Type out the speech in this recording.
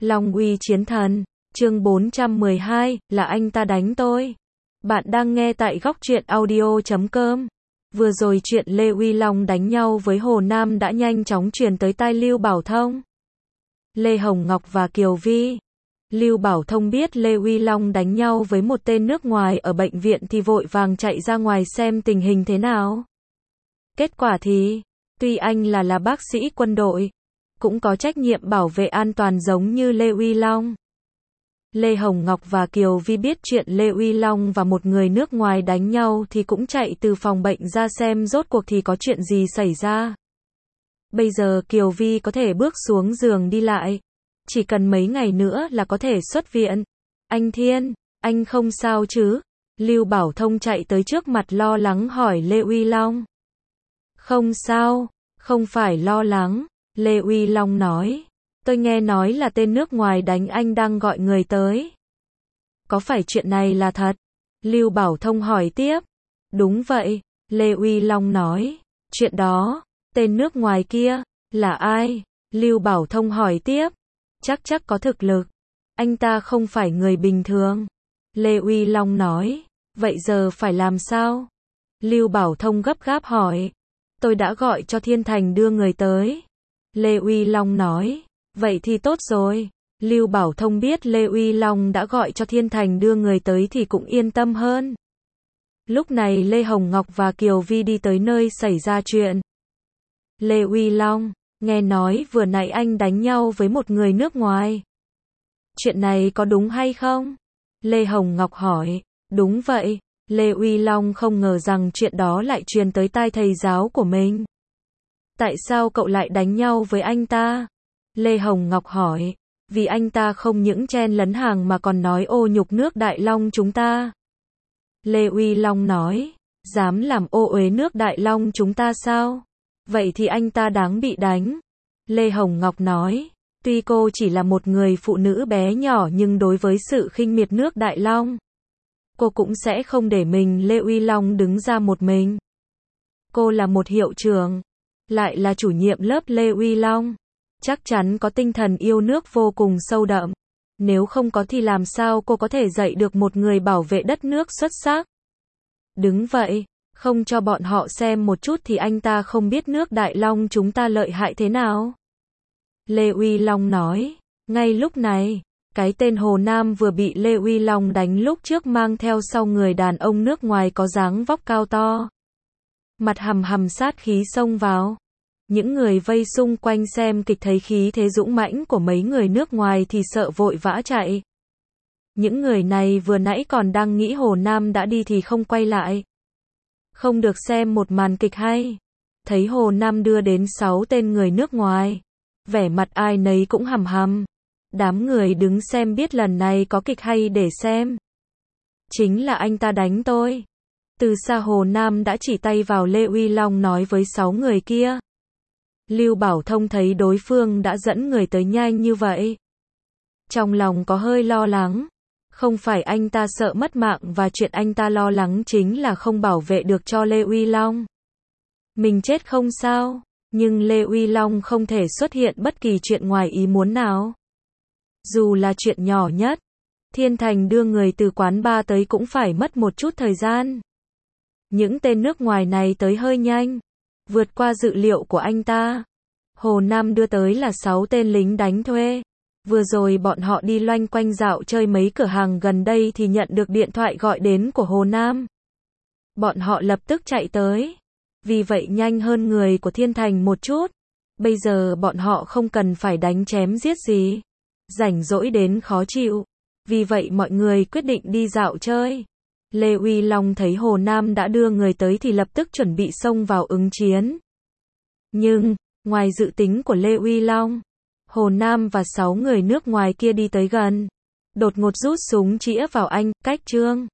Long uy chiến thần, chương 412, là anh ta đánh tôi. Bạn đang nghe tại góc truyện audio.com. Vừa rồi chuyện Lê Uy Long đánh nhau với Hồ Nam đã nhanh chóng truyền tới tai Lưu Bảo Thông, Lê Hồng Ngọc và Kiều Vi. Lưu Bảo Thông biết Lê Uy Long đánh nhau với một tên nước ngoài ở bệnh viện thì vội vàng chạy ra ngoài xem tình hình thế nào. Kết quả thì, tuy anh là bác sĩ quân đội, cũng có trách nhiệm bảo vệ an toàn giống như Lê Uy Long. Lê Hồng Ngọc và Kiều Vi biết chuyện Lê Uy Long và một người nước ngoài đánh nhau thì cũng chạy từ phòng bệnh ra xem rốt cuộc thì có chuyện gì xảy ra. Bây giờ Kiều Vi có thể bước xuống giường đi lại, chỉ cần mấy ngày nữa là có thể xuất viện. Anh Thiên, anh không sao chứ? Lưu Bảo Thông chạy tới trước mặt lo lắng hỏi Lê Uy Long. Không sao, không phải lo lắng, Lê Uy Long nói. Tôi nghe nói là tên nước ngoài đánh anh đang gọi người tới. Có phải chuyện này là thật? Lưu Bảo Thông hỏi tiếp. Đúng vậy, Lê Uy Long nói. Chuyện đó, tên nước ngoài kia, là ai? Lưu Bảo Thông hỏi tiếp. Chắc có thực lực. Anh ta không phải người bình thường. Lê Uy Long nói. Vậy giờ phải làm sao? Lưu Bảo Thông gấp gáp hỏi. Tôi đã gọi cho Thiên Thành đưa người tới. Lê Uy Long nói. Vậy thì tốt rồi. Lưu Bảo Thông biết Lê Uy Long đã gọi cho Thiên Thành đưa người tới thì cũng yên tâm hơn. Lúc này Lê Hồng Ngọc và Kiều Vi đi tới nơi xảy ra chuyện. Lê Uy Long, nghe nói vừa nãy anh đánh nhau với một người nước ngoài. Chuyện này có đúng hay không? Lê Hồng Ngọc hỏi. Đúng vậy. Lê Uy Long không ngờ rằng chuyện đó lại truyền tới tai thầy giáo của mình. Tại sao cậu lại đánh nhau với anh ta? Lê Hồng Ngọc hỏi. Vì anh ta không những chen lấn hàng mà còn nói ô nhục nước Đại Long chúng ta. Lê Uy Long nói. Dám làm ô uế nước Đại Long chúng ta sao? Vậy thì anh ta đáng bị đánh. Lê Hồng Ngọc nói. Tuy cô chỉ là một người phụ nữ bé nhỏ nhưng đối với sự khinh miệt nước Đại Long, cô cũng sẽ không để mình Lê Uy Long đứng ra một mình. Cô là một hiệu trưởng, lại là chủ nhiệm lớp Lê Uy Long. Chắc chắn có tinh thần yêu nước vô cùng sâu đậm. Nếu không có thì làm sao cô có thể dạy được một người bảo vệ đất nước xuất sắc? Đứng vậy, không cho bọn họ xem một chút thì anh ta không biết nước Đại Long chúng ta lợi hại thế nào. Lê Uy Long nói. Ngay lúc này, cái tên Hồ Nam vừa bị Lê Uy Long đánh lúc trước mang theo sau người đàn ông nước ngoài có dáng vóc cao to, mặt hầm sát khí xông vào. Những người vây xung quanh xem kịch thấy khí thế dũng mãnh của mấy người nước ngoài thì sợ vội vã chạy. Những người này vừa nãy còn đang nghĩ Hồ Nam đã đi thì không quay lại. Không được xem một màn kịch hay. Thấy Hồ Nam đưa đến 6 tên người nước ngoài. Vẻ mặt ai nấy cũng hầm. Đám người đứng xem biết lần này có kịch hay để xem. Chính là anh ta đánh tôi. Từ xa Hồ Nam đã chỉ tay vào Lê Uy Long nói với 6 người kia. Lưu Bảo Thông thấy đối phương đã dẫn người tới nhanh như vậy, trong lòng có hơi lo lắng. Không phải anh ta sợ mất mạng và chuyện anh ta lo lắng chính là không bảo vệ được cho Lê Uy Long. Mình chết không sao, nhưng Lê Uy Long không thể xuất hiện bất kỳ chuyện ngoài ý muốn nào. Dù là chuyện nhỏ nhất, Thiên Thành đưa người từ quán bar tới cũng phải mất một chút thời gian. Những tên nước ngoài này tới hơi nhanh, vượt qua dự liệu của anh ta. Hồ Nam đưa tới là 6 tên lính đánh thuê. Vừa rồi bọn họ đi loanh quanh dạo chơi mấy cửa hàng gần đây thì nhận được điện thoại gọi đến của Hồ Nam. Bọn họ lập tức chạy tới. Vì vậy nhanh hơn người của Thiên Thành một chút. Bây giờ bọn họ không cần phải đánh chém giết gì, rảnh rỗi đến khó chịu. Vì vậy mọi người quyết định đi dạo chơi. Lê Uy Long thấy Hồ Nam đã đưa người tới thì lập tức chuẩn bị xông vào ứng chiến. Nhưng, ngoài dự tính của Lê Uy Long, Hồ Nam và 6 người nước ngoài kia đi tới gần, đột ngột rút súng chĩa vào anh, Cách Trương.